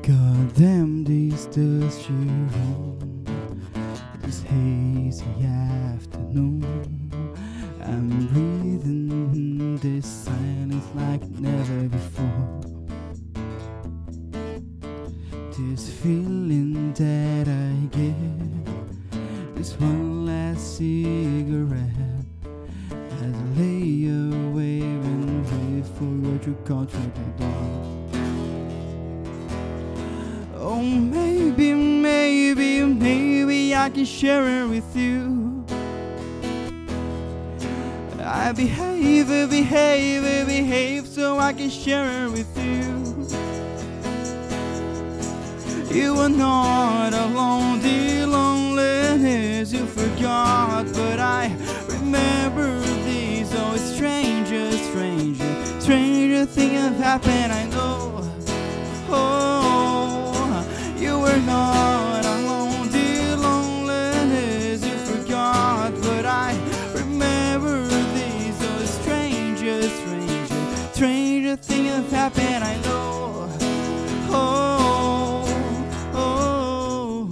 Goddamn, these dust you home, this hazy afternoon. I'm breathing this silence like never before. This feeling that I get, this one last cigarette, as I lay away and wait for you to come through the door. Oh, maybe I can share it with you. I behave so I can share it with you. You are not alone, the loneliness you forgot, but I remember these. Oh, it's stranger things have happened, I know. Oh, you were not alone, the loneliness you forgot, but I remember these. Oh, stranger things have happened, I know. Oh, oh,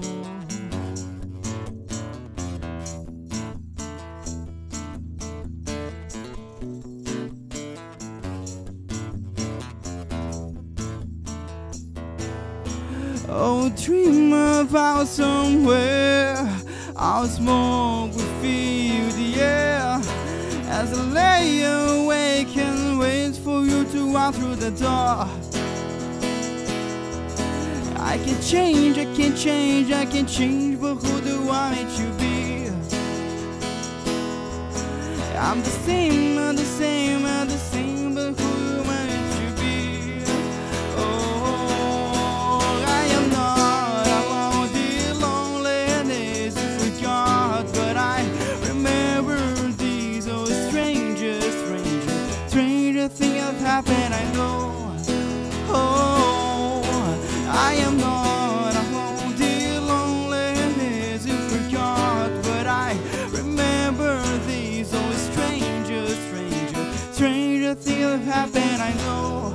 oh, dream about somewhere I'll smoke with you, the air, as I lay awake and wait for you to walk through the door. I can change, but who do I make you be? I'm the same, but who do I make you be? Oh, I am not alone, the loneliness you forgot, but I remember these. Oh, stranger things have happened, I know. Oh, I am not alone, the loneliness you forgot, but I remember these. Oh, stranger things have happened, I know.